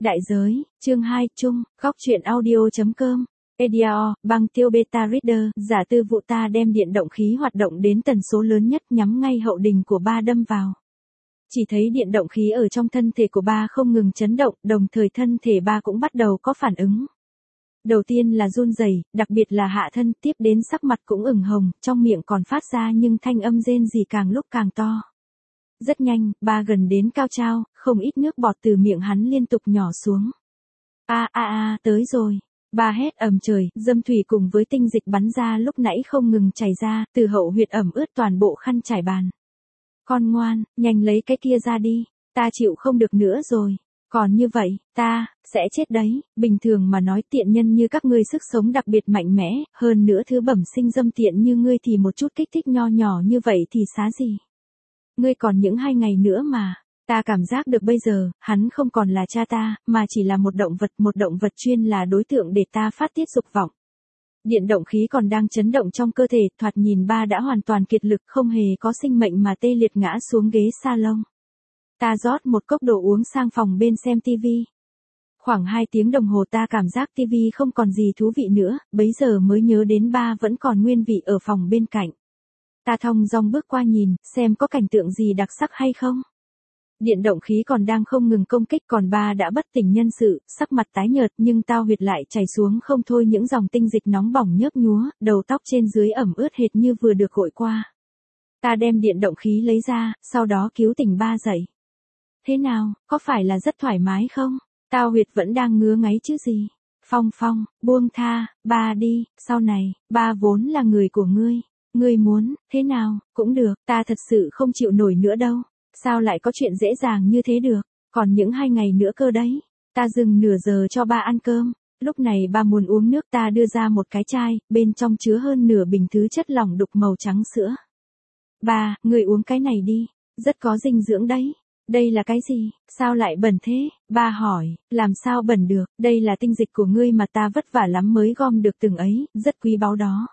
Đại giới, chương 2, chung, góc truyện audio.com. Ediao, băng tiêu beta reader, giả tư vụ ta đem điện động khí hoạt động đến tần số lớn nhất nhắm ngay hậu đình của ba đâm vào. Chỉ thấy điện động khí ở trong thân thể của ba không ngừng chấn động, đồng thời thân thể ba cũng bắt đầu có phản ứng. Đầu tiên là run rẩy, đặc biệt là hạ thân, tiếp đến sắc mặt cũng ửng hồng, trong miệng còn phát ra nhưng thanh âm rên rỉ càng lúc càng to. Rất nhanh, ba gần đến cao trao, không ít nước bọt từ miệng hắn liên tục nhỏ xuống. Tới rồi. Ba hét ầm trời, dâm thủy cùng với tinh dịch bắn ra lúc nãy không ngừng chảy ra, từ hậu huyệt ẩm ướt toàn bộ khăn trải bàn. Con ngoan, nhanh lấy cái kia ra đi, ta chịu không được nữa rồi. Còn như vậy, ta sẽ chết đấy. Bình thường mà nói tiện nhân như các ngươi sức sống đặc biệt mạnh mẽ, hơn nữa thứ bẩm sinh dâm tiện như ngươi thì một chút kích thích nho nhỏ như vậy thì xá gì. Ngươi còn những 2 ngày nữa mà. Ta cảm giác được bây giờ, hắn không còn là cha ta, mà chỉ là một động vật chuyên là đối tượng để ta phát tiết dục vọng. Điện động khí còn đang chấn động trong cơ thể, thoạt nhìn ba đã hoàn toàn kiệt lực, không hề có sinh mệnh mà tê liệt ngã xuống ghế salon. Ta rót một cốc đồ uống sang phòng bên xem tivi. Khoảng 2 tiếng đồng hồ ta cảm giác tivi không còn gì thú vị nữa, bấy giờ mới nhớ đến ba vẫn còn nguyên vị ở phòng bên cạnh. Ta thong dong bước qua nhìn, xem có cảnh tượng gì đặc sắc hay không. Điện động khí còn đang không ngừng công kích, còn ba đã bất tỉnh nhân sự, sắc mặt tái nhợt nhưng tao huyệt lại chảy xuống không thôi những dòng tinh dịch nóng bỏng nhớp nhúa, đầu tóc trên dưới ẩm ướt hệt như vừa được gội qua. Ta đem điện động khí lấy ra, sau đó cứu tỉnh ba dậy. Thế nào, có phải là rất thoải mái không? Tao huyệt vẫn đang ngứa ngáy chứ gì? Phong, buông tha, ba đi, sau này, ba vốn là người của ngươi. Ngươi muốn, thế nào, cũng được, ta thật sự không chịu nổi nữa đâu. Sao lại có chuyện dễ dàng như thế được, còn những 2 ngày nữa cơ đấy. Ta dừng nửa giờ cho ba ăn cơm, lúc này ba muốn uống nước, ta đưa ra một cái chai, bên trong chứa hơn nửa bình thứ chất lỏng đục màu trắng sữa. Ba, người uống cái này đi, rất có dinh dưỡng đấy. Đây là cái gì, sao lại bẩn thế? Ba hỏi, làm sao bẩn được, đây là tinh dịch của ngươi mà ta vất vả lắm mới gom được từng ấy, rất quý báu đó.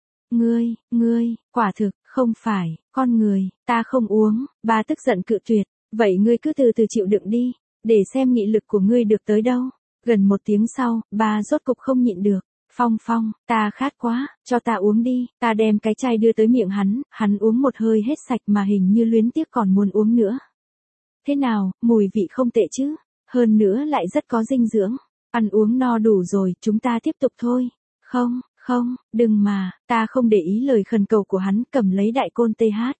Ngươi, quả thực, không phải, con người, ta không uống. Ba tức giận cự tuyệt, vậy ngươi cứ từ từ chịu đựng đi, để xem nghị lực của ngươi được tới đâu. Gần 1 tiếng sau, ba rốt cục không nhịn được. Phong, ta khát quá, cho ta uống đi. Ta đem cái chai đưa tới miệng hắn uống một hơi hết sạch mà hình như luyến tiếc còn muốn uống nữa. Thế nào, mùi vị không tệ chứ, hơn nữa lại rất có dinh dưỡng. Ăn uống no đủ rồi, chúng ta tiếp tục thôi. Không, đừng mà, ta không để ý lời khẩn cầu của hắn, cầm lấy đại côn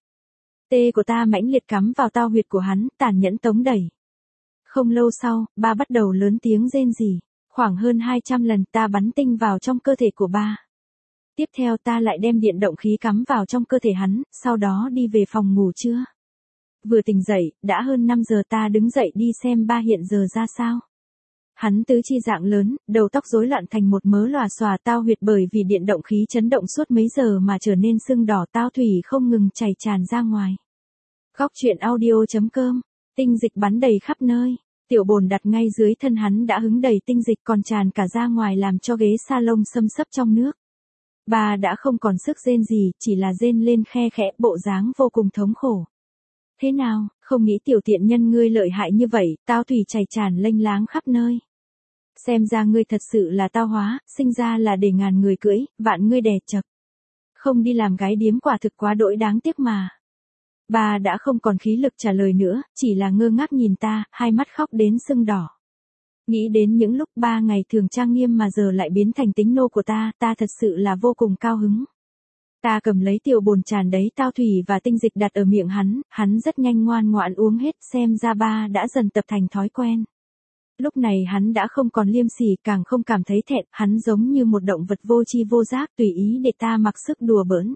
tê của ta mãnh liệt cắm vào tao huyệt của hắn, tàn nhẫn tống đẩy. Không lâu sau, ba bắt đầu lớn tiếng rên rỉ, khoảng hơn 200 lần ta bắn tinh vào trong cơ thể của ba. Tiếp theo ta lại đem điện động khí cắm vào trong cơ thể hắn, sau đó đi về phòng ngủ trưa. Vừa tỉnh dậy, đã hơn 5 giờ, ta đứng dậy đi xem ba hiện giờ ra sao. Hắn tứ chi dạng lớn, đầu tóc rối loạn thành một mớ lòa xòa, tao huyệt bởi vì điện động khí chấn động suốt mấy giờ mà trở nên sưng đỏ, tao thủy không ngừng chảy tràn ra ngoài. Góc truyện audio.com, tinh dịch bắn đầy khắp nơi, tiểu bồn đặt ngay dưới thân hắn đã hứng đầy tinh dịch còn tràn cả ra ngoài làm cho ghế salon xâm xấp trong nước. Bà đã không còn sức rên gì, chỉ là rên lên khe khẽ, bộ dáng vô cùng thống khổ. Thế nào, không nghĩ tiểu tiện nhân ngươi lợi hại như vậy, tao thủy chảy tràn lênh láng khắp nơi. Xem ra ngươi thật sự là tao hóa, sinh ra là để ngàn người cưỡi, vạn ngươi đè chập. Không đi làm gái điếm quả thực quá đỗi đáng tiếc mà. Bà đã không còn khí lực trả lời nữa, chỉ là ngơ ngác nhìn ta, hai mắt khóc đến sưng đỏ. Nghĩ đến những lúc 3 ngày thường trang nghiêm mà giờ lại biến thành tính nô của ta thật sự là vô cùng cao hứng. Ta cầm lấy tiểu bồn tràn đấy tao thủy và tinh dịch đặt ở miệng hắn rất nhanh ngoan ngoãn uống hết, xem ra ba đã dần tập thành thói quen. Lúc này hắn đã không còn liêm sỉ, càng không cảm thấy thẹn, hắn giống như một động vật vô tri vô giác tùy ý để ta mặc sức đùa bỡn.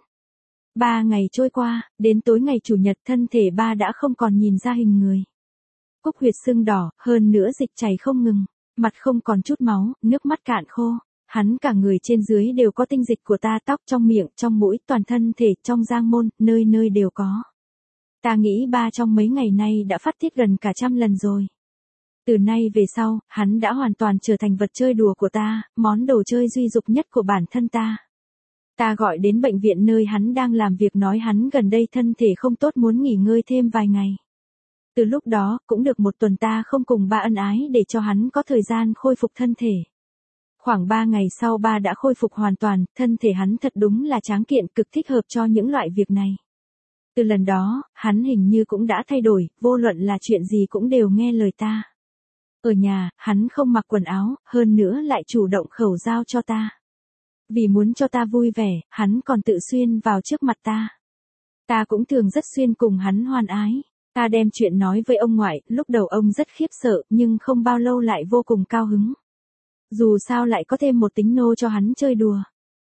3 ngày trôi qua, đến tối ngày chủ nhật thân thể ba đã không còn nhìn ra hình người. Cúc huyệt sưng đỏ, hơn nữa dịch chảy không ngừng, mặt không còn chút máu, nước mắt cạn khô. Hắn cả người trên dưới đều có tinh dịch của ta, tóc, trong miệng, trong mũi, toàn thân thể, trong giang môn, nơi nơi đều có. Ta nghĩ ba trong mấy ngày nay đã phát tiết gần cả 100 lần rồi. Từ nay về sau, hắn đã hoàn toàn trở thành vật chơi đùa của ta, món đồ chơi duy dục nhất của bản thân ta. Ta gọi đến bệnh viện nơi hắn đang làm việc, nói hắn gần đây thân thể không tốt, muốn nghỉ ngơi thêm vài ngày. Từ lúc đó, cũng được một tuần ta không cùng ba ân ái để cho hắn có thời gian khôi phục thân thể. Khoảng 3 ngày sau ba đã khôi phục hoàn toàn, thân thể hắn thật đúng là tráng kiện, cực thích hợp cho những loại việc này. Từ lần đó, hắn hình như cũng đã thay đổi, vô luận là chuyện gì cũng đều nghe lời ta. Ở nhà, hắn không mặc quần áo, hơn nữa lại chủ động khẩu giao cho ta. Vì muốn cho ta vui vẻ, hắn còn tự xuyên vào trước mặt ta. Ta cũng thường rất xuyên cùng hắn hoan ái. Ta đem chuyện nói với ông ngoại, lúc đầu ông rất khiếp sợ, nhưng không bao lâu lại vô cùng cao hứng. Dù sao lại có thêm một tính nô cho hắn chơi đùa.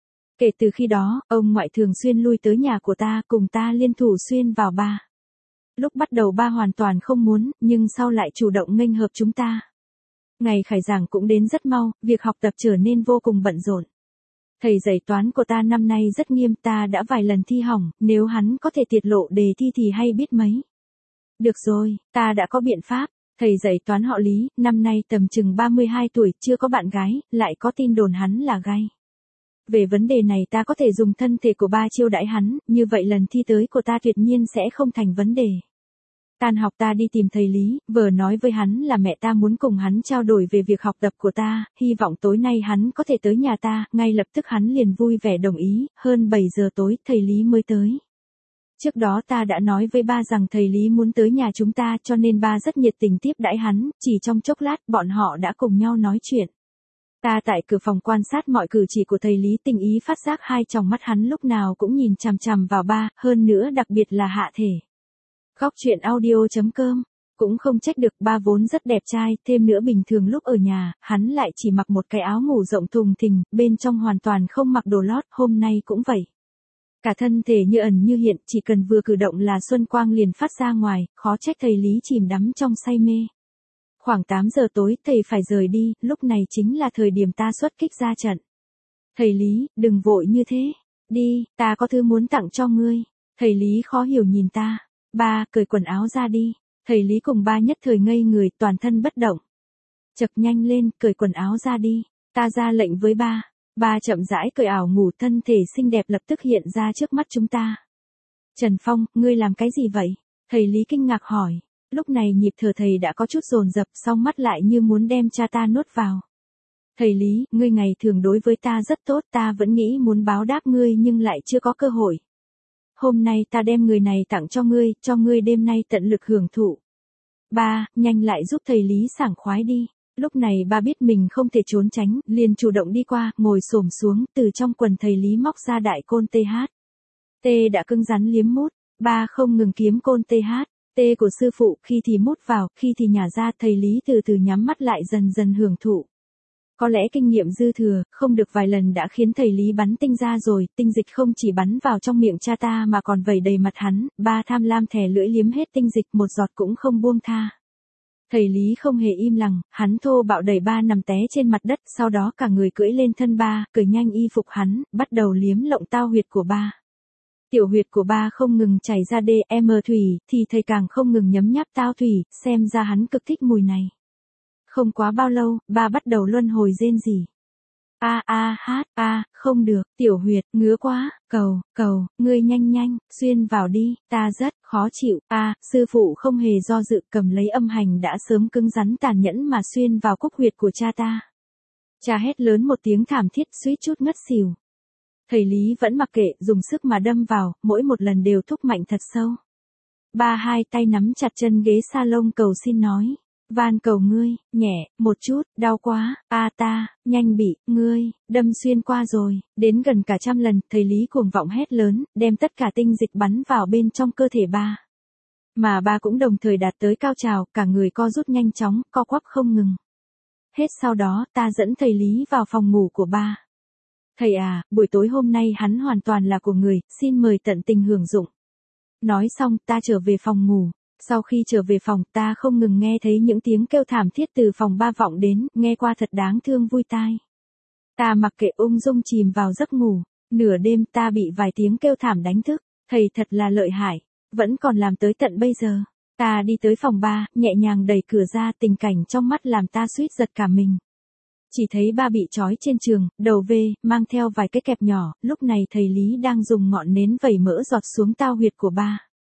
Kể từ khi đó, ông ngoại thường xuyên lui tới nhà của ta cùng ta liên thủ xuyên vào ba. Lúc bắt đầu ba hoàn toàn không muốn, nhưng sau lại chủ động nghênh hợp chúng ta. Ngày khai giảng cũng đến rất mau, việc học tập trở nên vô cùng bận rộn. Thầy dạy toán của ta năm nay rất nghiêm, ta đã vài lần thi hỏng, nếu hắn có thể tiết lộ đề thi thì hay biết mấy. Được rồi, ta đã có biện pháp. Thầy dạy toán họ Lý, năm nay tầm chừng 32 tuổi, chưa có bạn gái, lại có tin đồn hắn là gay. Về vấn đề này ta có thể dùng thân thể của ba chiêu đãi hắn, như vậy lần thi tới của ta tuyệt nhiên sẽ không thành vấn đề. Tan học ta đi tìm thầy Lý, vừa nói với hắn là mẹ ta muốn cùng hắn trao đổi về việc học tập của ta, hy vọng tối nay hắn có thể tới nhà ta, ngay lập tức hắn liền vui vẻ đồng ý, hơn 7 giờ tối thầy Lý mới tới. Trước đó ta đã nói với ba rằng thầy Lý muốn tới nhà chúng ta cho nên ba rất nhiệt tình tiếp đãi hắn, chỉ trong chốc lát bọn họ đã cùng nhau nói chuyện. Ta tại cửa phòng quan sát mọi cử chỉ của thầy Lý, tình ý phát giác hai tròng mắt hắn lúc nào cũng nhìn chằm chằm vào ba, hơn nữa đặc biệt là hạ thể. Góc truyện audio.com, cũng không trách được, ba vốn rất đẹp trai, thêm nữa bình thường lúc ở nhà, hắn lại chỉ mặc một cái áo ngủ rộng thùng thình, bên trong hoàn toàn không mặc đồ lót, hôm nay cũng vậy. Cả thân thể như ẩn như hiện, chỉ cần vừa cử động là xuân quang liền phát ra ngoài, khó trách thầy Lý chìm đắm trong say mê. Khoảng 8 giờ tối, thầy phải rời đi, lúc này chính là thời điểm ta xuất kích ra trận. Thầy Lý, đừng vội như thế. Đi, ta có thứ muốn tặng cho ngươi. Thầy Lý khó hiểu nhìn ta. Ba, cởi quần áo ra đi. Thầy Lý cùng ba nhất thời ngây người, toàn thân bất động. Chật nhanh lên, cởi quần áo ra đi. Ta ra lệnh với ba. Ba chậm rãi cởi áo ngủ, thân thể xinh đẹp lập tức hiện ra trước mắt chúng ta. Trần Phong, ngươi làm cái gì vậy? Thầy Lý kinh ngạc hỏi. Lúc này nhịp thở thầy đã có chút dồn dập, song mắt lại như muốn đem cha ta nuốt vào. Thầy Lý, ngươi ngày thường đối với ta rất tốt, ta vẫn nghĩ muốn báo đáp ngươi nhưng lại chưa có cơ hội. Hôm nay ta đem người này tặng cho ngươi đêm nay tận lực hưởng thụ. Ba, nhanh lại giúp thầy Lý sảng khoái đi. Lúc này ba biết mình không thể trốn tránh, liền chủ động đi qua, ngồi xổm xuống, từ trong quần thầy Lý móc ra đại côn TH. T đã cứng rắn liếm mút, ba không ngừng kiếm côn TH. T của sư phụ, khi thì mút vào, khi thì nhả ra, thầy Lý từ từ nhắm mắt lại dần dần hưởng thụ. Có lẽ kinh nghiệm dư thừa, không được vài lần đã khiến thầy Lý bắn tinh ra rồi, tinh dịch không chỉ bắn vào trong miệng cha ta mà còn vẩy đầy mặt hắn, ba tham lam thè lưỡi liếm hết tinh dịch, một giọt cũng không buông tha. Thầy Lý không hề im lặng, hắn thô bạo đẩy ba nằm té trên mặt đất, sau đó cả người cưỡi lên thân ba, cởi nhanh y phục hắn, bắt đầu liếm lộng tao huyệt của ba. Tiểu huyệt của ba không ngừng chảy ra DM thủy, thì thầy càng không ngừng nhấm nháp tao thủy, xem ra hắn cực thích mùi này. Không quá bao lâu, ba bắt đầu luân hồi rên rỉ. Không được, tiểu huyệt, ngứa quá, cầu, ngươi nhanh, xuyên vào đi, ta rất khó chịu. Sư phụ không hề do dự, cầm lấy âm hành đã sớm cứng rắn tàn nhẫn mà xuyên vào cúc huyệt của cha ta. Cha hét lớn một tiếng thảm thiết, suýt chút ngất xỉu. Thầy Lý vẫn mặc kệ, dùng sức mà đâm vào, mỗi một lần đều thúc mạnh thật sâu. Ba hai tay nắm chặt chân ghế salon cầu xin nói. Van cầu ngươi, nhẹ, một chút, đau quá, ta, nhanh bị, ngươi, đâm xuyên qua rồi, đến gần cả 100 lần, thầy Lý cuồng vọng hét lớn, đem tất cả tinh dịch bắn vào bên trong cơ thể ba. Mà ba cũng đồng thời đạt tới cao trào, cả người co rút nhanh chóng, co quắp không ngừng. Hết sau đó, ta dẫn thầy Lý vào phòng ngủ của ba. Thầy à, buổi tối hôm nay hắn hoàn toàn là của người, xin mời tận tình hưởng dụng. Nói xong, ta trở về phòng ngủ. Sau khi trở về phòng, ta không ngừng nghe thấy những tiếng kêu thảm thiết từ phòng ba vọng đến, nghe qua thật đáng thương vui tai. Ta mặc kệ ung dung chìm vào giấc ngủ, nửa đêm ta bị vài tiếng kêu thảm đánh thức, thầy thật là lợi hại, vẫn còn làm tới tận bây giờ. Ta đi tới phòng ba, nhẹ nhàng đẩy cửa ra, tình cảnh trong mắt làm ta suýt giật cả mình. Chỉ thấy ba bị trói trên giường, đầu V, mang theo vài cái kẹp nhỏ, lúc này thầy Lý đang dùng ngọn nến vẩy mỡ giọt xuống tao huyệt của ba.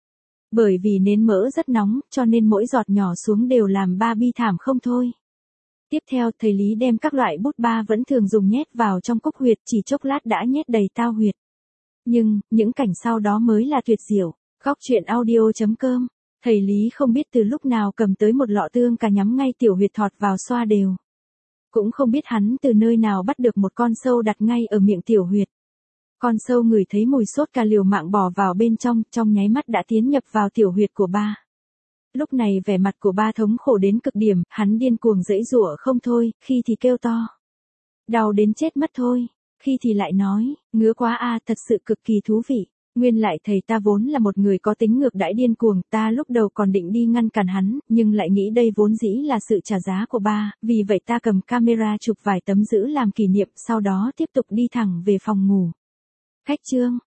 Bởi vì nến mỡ rất nóng, cho nên mỗi giọt nhỏ xuống đều làm ba bi thảm không thôi. Tiếp theo, thầy Lý đem các loại bút ba vẫn thường dùng nhét vào trong cốc huyệt, chỉ chốc lát đã nhét đầy tao huyệt. Nhưng, những cảnh sau đó mới là tuyệt diệu. Góc truyện audio.com. Thầy Lý không biết từ lúc nào cầm tới một lọ tương cà nhắm ngay tiểu huyệt thọt vào xoa đều. Cũng không biết hắn từ nơi nào bắt được một con sâu đặt ngay ở miệng tiểu huyệt. Con sâu ngửi thấy mùi sốt cà liều mạng bò vào bên trong nháy mắt đã tiến nhập vào tiểu huyệt của ba. Lúc này vẻ mặt của ba thống khổ đến cực điểm, hắn điên cuồng giãy giụa không thôi, khi thì kêu to. Đau đến chết mất thôi, khi thì lại nói, ngứa quá a, thật sự cực kỳ thú vị. Nguyên lại thầy ta vốn là một người có tính ngược đãi điên cuồng, ta lúc đầu còn định đi ngăn cản hắn, nhưng lại nghĩ đây vốn dĩ là sự trả giá của ba, vì vậy ta cầm camera chụp vài tấm giữ làm kỷ niệm, sau đó tiếp tục đi thẳng về phòng ngủ. Khách chương.